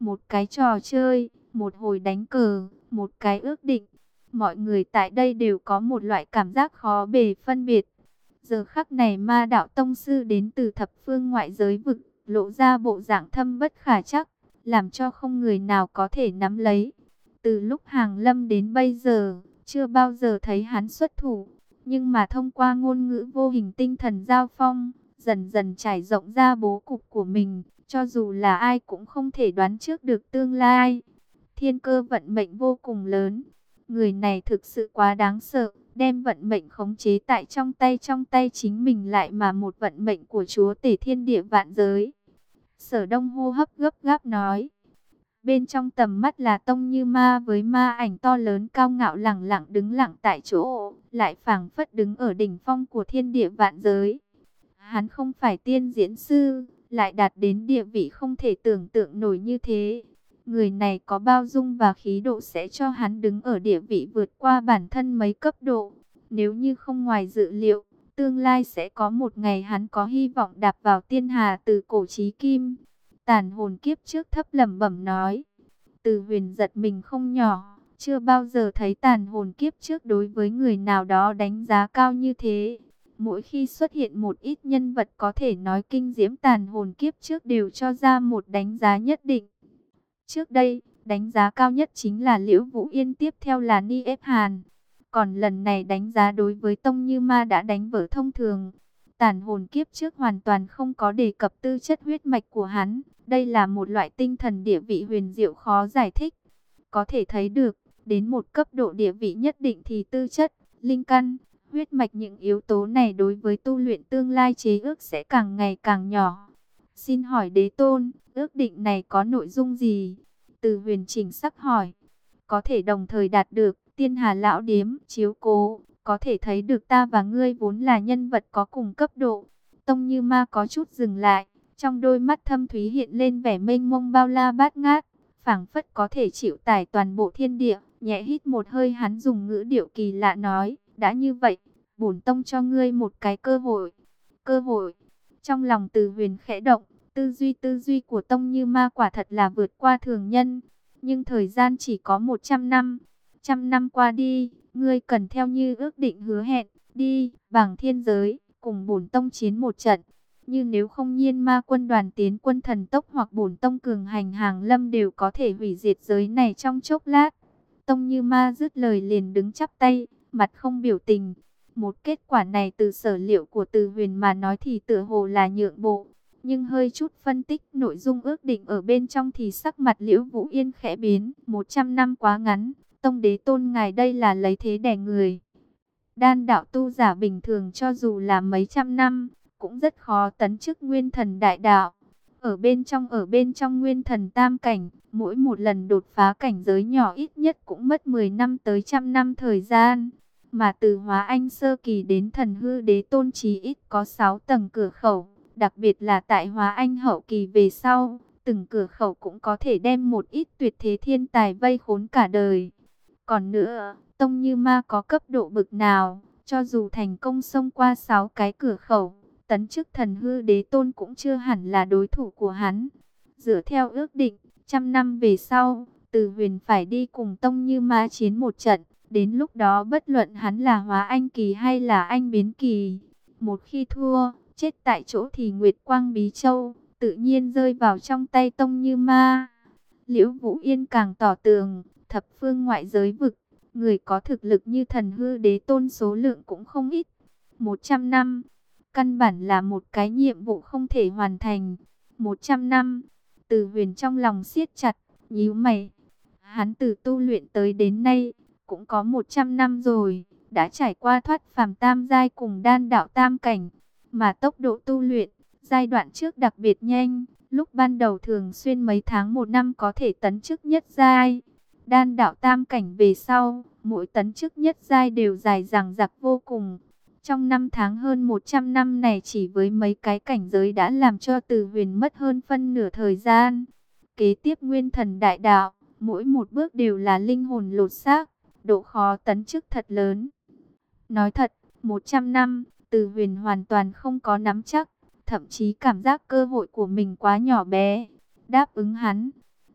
một cái trò chơi, một hồi đánh cờ, một cái ước định. Mọi người tại đây đều có một loại cảm giác khó bề phân biệt. Giờ khắc này Ma Đạo Tông Sư đến từ thập phương ngoại giới vực, lộ ra bộ dạng thâm bất khả trắc, làm cho không người nào có thể nắm lấy. Từ lúc Hàng Lâm đến bây giờ, chưa bao giờ thấy hắn xuất thủ, nhưng mà thông qua ngôn ngữ vô hình tinh thần giao phong, dần dần trải rộng ra bố cục của mình, cho dù là ai cũng không thể đoán trước được tương lai. Thiên cơ vận mệnh vô cùng lớn, người này thực sự quá đáng sợ, đem vận mệnh khống chế tại trong tay trong tay chính mình lại mà một vận mệnh của chúa tể thiên địa vạn giới. Sở Đông hô hấp gấp gáp nói. Bên trong tầm mắt là Tông Như Ma với ma ảnh to lớn cao ngạo lẳng lặng đứng lặng tại chỗ, lại phảng phất đứng ở đỉnh phong của thiên địa vạn giới. Hắn không phải tiên diễn sư, lại đạt đến địa vị không thể tưởng tượng nổi như thế. Người này có bao dung và khí độ sẽ cho hắn đứng ở địa vị vượt qua bản thân mấy cấp độ. Nếu như không ngoài dự liệu, tương lai sẽ có một ngày hắn có hy vọng đạp vào tiên hà từ cổ chí kim. Tàn hồn kiếp trước thấp lẩm bẩm nói. Từ Huyền giật mình không nhỏ, chưa bao giờ thấy tàn hồn kiếp trước đối với người nào đó đánh giá cao như thế. Mỗi khi xuất hiện một ít nhân vật có thể nói kinh diễm tàn hồn kiếp trước đều cho ra một đánh giá nhất định. Trước đây, đánh giá cao nhất chính là Liễu Vũ Yên, tiếp theo là Ni Ép Hàn. Còn lần này đánh giá đối với Tông Như Ma đã đánh vỡ thông thường. Tàn hồn kiếp trước hoàn toàn không có đề cập tư chất huyết mạch của hắn. Đây là một loại tinh thần địa vị huyền diệu khó giải thích. Có thể thấy được, đến một cấp độ địa vị nhất định thì tư chất, linh căn, huyết mạch những yếu tố này đối với tu luyện tương lai chế ước sẽ càng ngày càng nhỏ. Xin hỏi đế tôn, ước định này có nội dung gì? Từ Huyền chỉnh sắc hỏi. Có thể đồng thời đạt được, tiên hà lão điếm, chiếu cố, có thể thấy được ta và ngươi vốn là nhân vật có cùng cấp độ. Tông Như Ma có chút dừng lại, trong đôi mắt thâm thúy hiện lên vẻ mênh mông bao la bát ngát, phảng phất có thể chịu tải toàn bộ thiên địa. Nhẹ hít một hơi, hắn dùng ngữ điệu kỳ lạ nói, đã như vậy, bổn tông cho ngươi một cái cơ hội. Cơ hội? Trong lòng Từ Huyền khẽ động, tư duy tư duy của Tông Như Ma quả thật là vượt qua thường nhân, nhưng thời gian chỉ có một trăm năm. Trăm năm qua đi, ngươi cần theo như ước định hứa hẹn, đi bằng thiên giới, cùng bổn tông chiến một trận. Như nếu không Nhiên Ma quân đoàn tiến quân thần tốc hoặc bổn tông cường hành Hàng Lâm đều có thể hủy diệt giới này trong chốc lát. Tông Như Ma dứt lời liền đứng chắp tay, mặt không biểu tình. Một kết quả này từ sở liệu của Từ Huyền mà nói thì tựa hồ là nhượng bộ, nhưng hơi chút phân tích nội dung ước định ở bên trong thì sắc mặt Liễu Vũ Yên khẽ biến. Một trăm năm quá ngắn, Tông đế tôn ngài đây là lấy thế đè người. Đan đạo tu giả bình thường cho dù là mấy trăm năm, cũng rất khó tấn chức nguyên thần đại đạo. Ở bên trong ở bên trong nguyên thần tam cảnh, mỗi một lần đột phá cảnh giới nhỏ ít nhất cũng mất mười năm tới trăm năm thời gian. Mà từ hóa anh sơ kỳ đến thần hư đế tôn chí ít có sáu tầng cửa khẩu. Đặc biệt là tại hóa anh hậu kỳ về sau, từng cửa khẩu cũng có thể đem một ít tuyệt thế thiên tài vây khốn cả đời. Còn nữa, Tông Như Ma có cấp độ bực nào, cho dù thành công xông qua sáu cái cửa khẩu, tấn chức thần hư đế tôn cũng chưa hẳn là đối thủ của hắn. Dựa theo ước định, trăm năm về sau, Từ Huyền phải đi cùng Tông Như Ma chiến một trận. Đến lúc đó bất luận hắn là hóa anh kỳ hay là anh biến kỳ, một khi thua, chết tại chỗ thì Nguyệt Quang Bí Châu tự nhiên rơi vào trong tay Tông Như Ma. Liễu Vũ Yên càng tỏ tường, thập phương ngoại giới vực, người có thực lực như thần hư đế tôn số lượng cũng không ít. Một trăm năm, căn bản là một cái nhiệm vụ không thể hoàn thành. Một trăm năm, Từ Huyền trong lòng siết chặt, nhíu mày. Hắn từ tu luyện tới đến nay, cũng có một trăm năm rồi, đã trải qua thoát phàm tam giai cùng đan đạo tam cảnh. Mà tốc độ tu luyện, giai đoạn trước đặc biệt nhanh, lúc ban đầu thường xuyên mấy tháng một năm có thể tấn chức nhất giai. Đan đạo tam cảnh về sau, mỗi tấn chức nhất giai đều dài dằng dặc vô cùng. Trong năm tháng hơn một trăm năm này chỉ với mấy cái cảnh giới đã làm cho Từ Huyền mất hơn phân nửa thời gian. Kế tiếp nguyên thần đại đạo, mỗi một bước đều là linh hồn lột xác, độ khó tấn chức thật lớn. Nói thật, một trăm năm, Từ Huyền hoàn toàn không có nắm chắc, thậm chí cảm giác cơ hội của mình quá nhỏ bé. Đáp ứng hắn,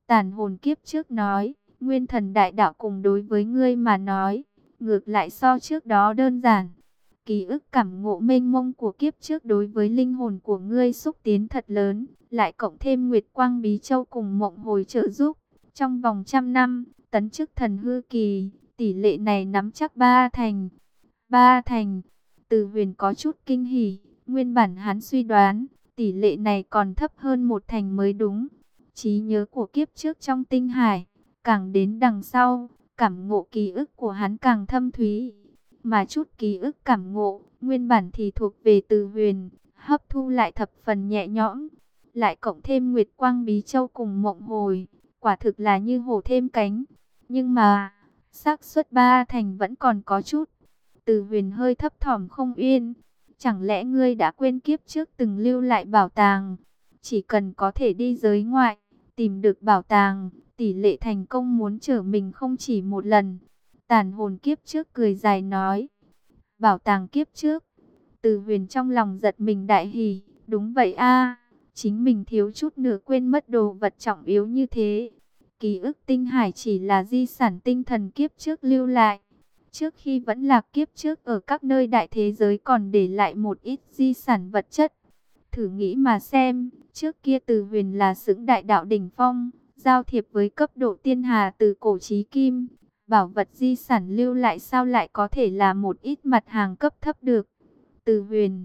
Tàn hồn kiếp trước nói, nguyên thần đại đạo cùng đối với ngươi mà nói, ngược lại so trước đó đơn giản. Ký ức cảm ngộ mênh mông của kiếp trước đối với linh hồn của ngươi xúc tiến thật lớn, lại cộng thêm Nguyệt Quang Bí Châu cùng Mộng Hồi trợ giúp. Trong vòng trăm năm, tấn chức thần hư kỳ, tỷ lệ này nắm chắc ba thành. Ba thành, Từ Huyền có chút kinh hỉ, nguyên bản hắn suy đoán, tỷ lệ này còn thấp hơn một thành mới đúng. Trí nhớ của kiếp trước trong tinh hải, càng đến đằng sau, cảm ngộ ký ức của hắn càng thâm thúy. Mà chút ký ức cảm ngộ, nguyên bản thì thuộc về Từ Huyền, hấp thu lại thập phần nhẹ nhõm. Lại cộng thêm Nguyệt Quang Bí Châu cùng Mộng Hồi, quả thực là như hổ thêm cánh. Nhưng mà, xác suất ba thành vẫn còn có chút. Từ Huyền hơi thấp thỏm không yên. Chẳng lẽ ngươi đã quên kiếp trước từng lưu lại bảo tàng? Chỉ cần có thể đi giới ngoại, tìm được bảo tàng, tỷ lệ thành công muốn trở mình không chỉ một lần. Tàn hồn kiếp trước cười dài nói. Bảo tàng kiếp trước. Từ Huyền trong lòng giật mình đại hỉ. Đúng vậy a, chính mình thiếu chút nữa quên mất đồ vật trọng yếu như thế. Ký ức tinh hải chỉ là di sản tinh thần kiếp trước lưu lại. Trước khi vẫn lạc kiếp trước ở các nơi đại thế giới còn để lại một ít di sản vật chất. Thử nghĩ mà xem, trước kia Từ Huyền là xứng đại đạo đỉnh phong, giao thiệp với cấp độ tiên hà từ cổ chí kim. Bảo vật di sản lưu lại sao lại có thể là một ít mặt hàng cấp thấp được. Từ Huyền,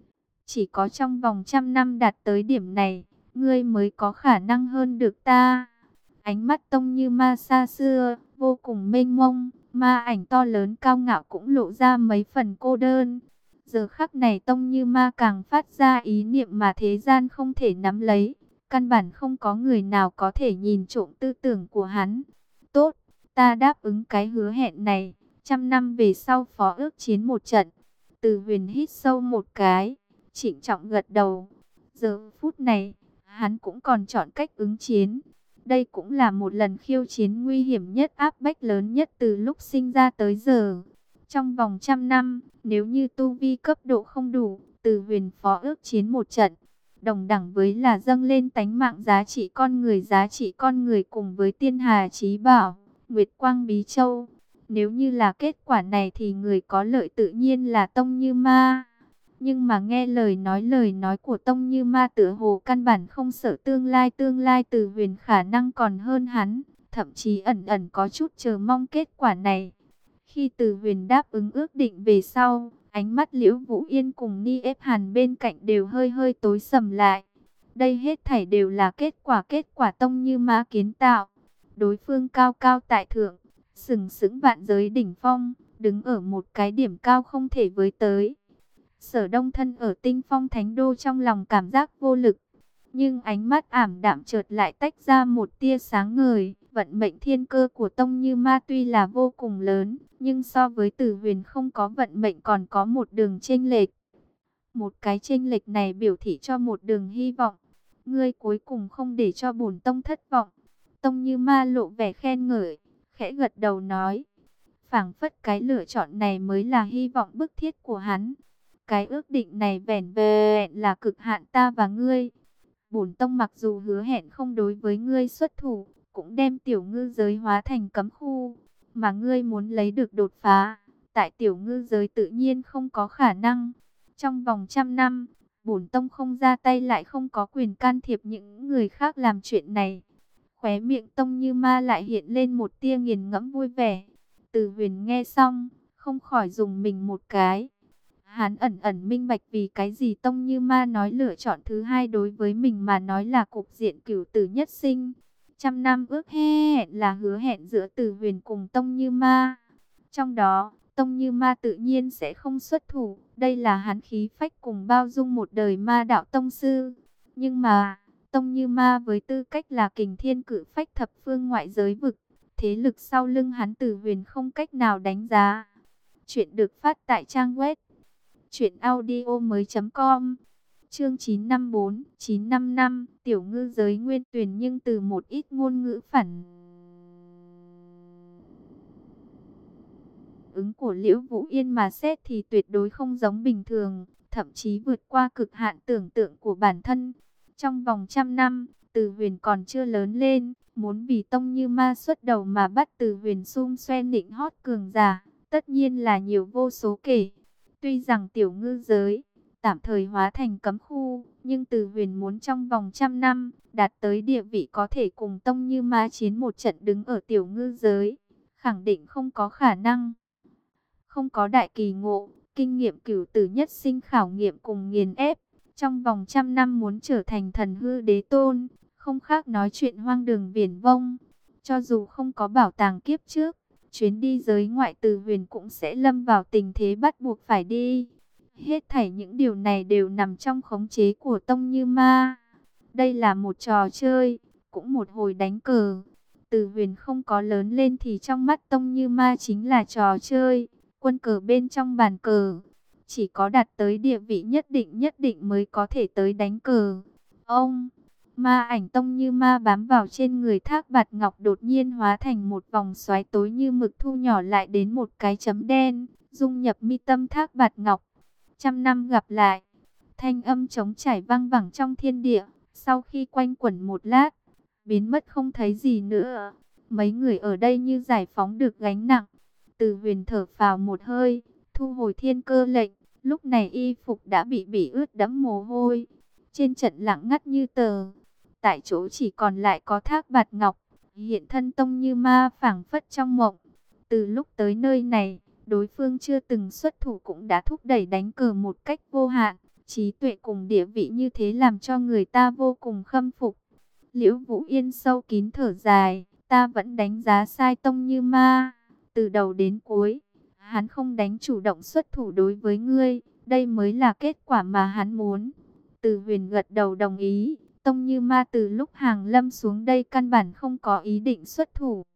chỉ có trong vòng trăm năm đạt tới điểm này, ngươi mới có khả năng hơn được ta. Ánh mắt Tông Như Ma xa xưa, vô cùng mênh mông, ma ảnh to lớn cao ngạo cũng lộ ra mấy phần cô đơn. Giờ khắc này Tông Như Ma càng phát ra ý niệm mà thế gian không thể nắm lấy. Căn bản không có người nào có thể nhìn trộm tư tưởng của hắn. Tốt, ta đáp ứng cái hứa hẹn này, trăm năm về sau phó ước chiến một trận. Từ Huyền hít sâu một cái, trịnh trọng gật đầu. Giờ phút này, hắn cũng còn chọn cách ứng chiến. Đây cũng là một lần khiêu chiến nguy hiểm nhất, áp bách lớn nhất từ lúc sinh ra tới giờ. Trong vòng trăm năm, nếu như tu vi cấp độ không đủ, Từ Huyền phó ước chiến một trận, đồng đẳng với là dâng lên tánh mạng giá trị con người, giá trị con người cùng với tiên hà chí bảo, Nguyệt Quang Bí Châu. Nếu như là kết quả này thì người có lợi tự nhiên là Tông Như Ma. Nhưng mà nghe lời nói lời nói của Tông Như Ma tựa hồ căn bản không sợ tương lai. Tương lai Từ Huyền khả năng còn hơn hắn, thậm chí ẩn ẩn có chút chờ mong kết quả này. Khi Từ Huyền đáp ứng ước định về sau, ánh mắt Liễu Vũ Yên cùng Ni Ép Hàn bên cạnh đều hơi hơi tối sầm lại. Đây hết thảy đều là kết quả kết quả Tông Như Ma kiến tạo. Đối phương cao cao tại thượng, sừng sững vạn giới đỉnh phong, đứng ở một cái điểm cao không thể với tới. Sở Đông thân ở Tinh Phong Thánh Đô trong lòng cảm giác vô lực, nhưng ánh mắt ảm đạm chợt lại tách ra một tia sáng ngời. Vận mệnh thiên cơ của Tông Như Ma tuy là vô cùng lớn, nhưng so với Từ Huyền không có vận mệnh còn có một đường chênh lệch. Một cái chênh lệch này biểu thị cho một đường hy vọng. Ngươi cuối cùng không để cho bổn tông thất vọng. Tông Như Ma lộ vẻ khen ngợi, khẽ gật đầu nói, phảng phất cái lựa chọn này mới là hy vọng bức thiết của hắn. Cái ước định này vẻn vẹn là cực hạn ta và ngươi. Bổn tông mặc dù hứa hẹn không đối với ngươi xuất thủ, cũng đem tiểu ngư giới hóa thành cấm khu, mà ngươi muốn lấy được đột phá, tại tiểu ngư giới tự nhiên không có khả năng. Trong vòng trăm năm, bổn tông không ra tay lại không có quyền can thiệp những người khác làm chuyện này. Khóe miệng Tông Như Ma lại hiện lên một tia nghiền ngẫm vui vẻ. Từ Huyền nghe xong, không khỏi dùng mình một cái. Hắn ẩn ẩn minh bạch vì cái gì Tông Như Ma nói lựa chọn thứ hai đối với mình mà nói là cục diện cửu tử nhất sinh. Trăm năm ước hẹn là hứa hẹn giữa Từ Huyền cùng Tông Như Ma. Trong đó, Tông Như Ma tự nhiên sẽ không xuất thủ. Đây là hắn khí phách cùng bao dung một đời ma đạo tông sư. Nhưng mà, Tông Như Ma với tư cách là kình thiên cử phách thập phương ngoại giới vực, thế lực sau lưng hắn Từ Huyền không cách nào đánh giá. Chuyện được phát tại trang web truyện audio mới chấm com. Chương chín năm bốn, chín năm năm, tiểu ngư giới nguyên tuyển, nhưng từ một ít ngôn ngữ phản ứng của Liễu Vũ Yên mà xét thì tuyệt đối không giống bình thường, thậm chí vượt qua cực hạn tưởng tượng của bản thân. Trong vòng trăm năm, Từ Huyền còn chưa lớn lên, muốn vì Tông Như Ma xuất đầu mà bắt Từ Huyền xung xoe nịnh hót cường giả, tất nhiên là nhiều vô số kể. Tuy rằng tiểu ngư giới tạm thời hóa thành cấm khu, nhưng Từ Huyền muốn trong vòng trăm năm đạt tới địa vị có thể cùng Tông Như Ma chiến một trận đứng ở tiểu ngư giới, khẳng định không có khả năng. Không có đại kỳ ngộ, kinh nghiệm cửu tử nhất sinh khảo nghiệm cùng nghiền ép, trong vòng trăm năm muốn trở thành thần hư đế tôn, không khác nói chuyện hoang đường viển vông. Cho dù không có bảo tàng kiếp trước, chuyến đi giới ngoại Từ Huyền cũng sẽ lâm vào tình thế bắt buộc phải đi. Hết thảy những điều này đều nằm trong khống chế của Tông Như Ma. Đây là một trò chơi, cũng một hồi đánh cờ. Từ Huyền không có lớn lên thì trong mắt Tông Như Ma chính là trò chơi, quân cờ bên trong bàn cờ. Chỉ có đạt tới địa vị nhất định nhất định mới có thể tới đánh cờ. Ông, ma ảnh Tông Như Ma bám vào trên người Thác Bạt Ngọc đột nhiên hóa thành một vòng xoáy tối như mực thu nhỏ lại đến một cái chấm đen, dung nhập mi tâm Thác Bạt Ngọc. Trăm năm gặp lại, thanh âm trống trải vang vẳng trong thiên địa, sau khi quanh quẩn một lát, biến mất không thấy gì nữa. Mấy người ở đây như giải phóng được gánh nặng. Từ Huyền thở phào một hơi, thu hồi thiên cơ lệnh, lúc này y phục đã bị bỉ ướt đẫm mồ hôi. Trên trận lặng ngắt như tờ, tại chỗ chỉ còn lại có Thác Bạt Ngọc, hiện thân Tông Như Ma phảng phất trong mộng. Từ lúc tới nơi này, đối phương chưa từng xuất thủ cũng đã thúc đẩy đánh cờ một cách vô hạn. Trí tuệ cùng địa vị như thế làm cho người ta vô cùng khâm phục. Liễu Vũ Yên sâu kín thở dài, ta vẫn đánh giá sai Tông Như Ma. Từ đầu đến cuối, hắn không đánh chủ động xuất thủ đối với ngươi, đây mới là kết quả mà hắn muốn. Từ Huyền gật đầu đồng ý, Tông Như Ma từ lúc hàng lâm xuống đây căn bản không có ý định xuất thủ.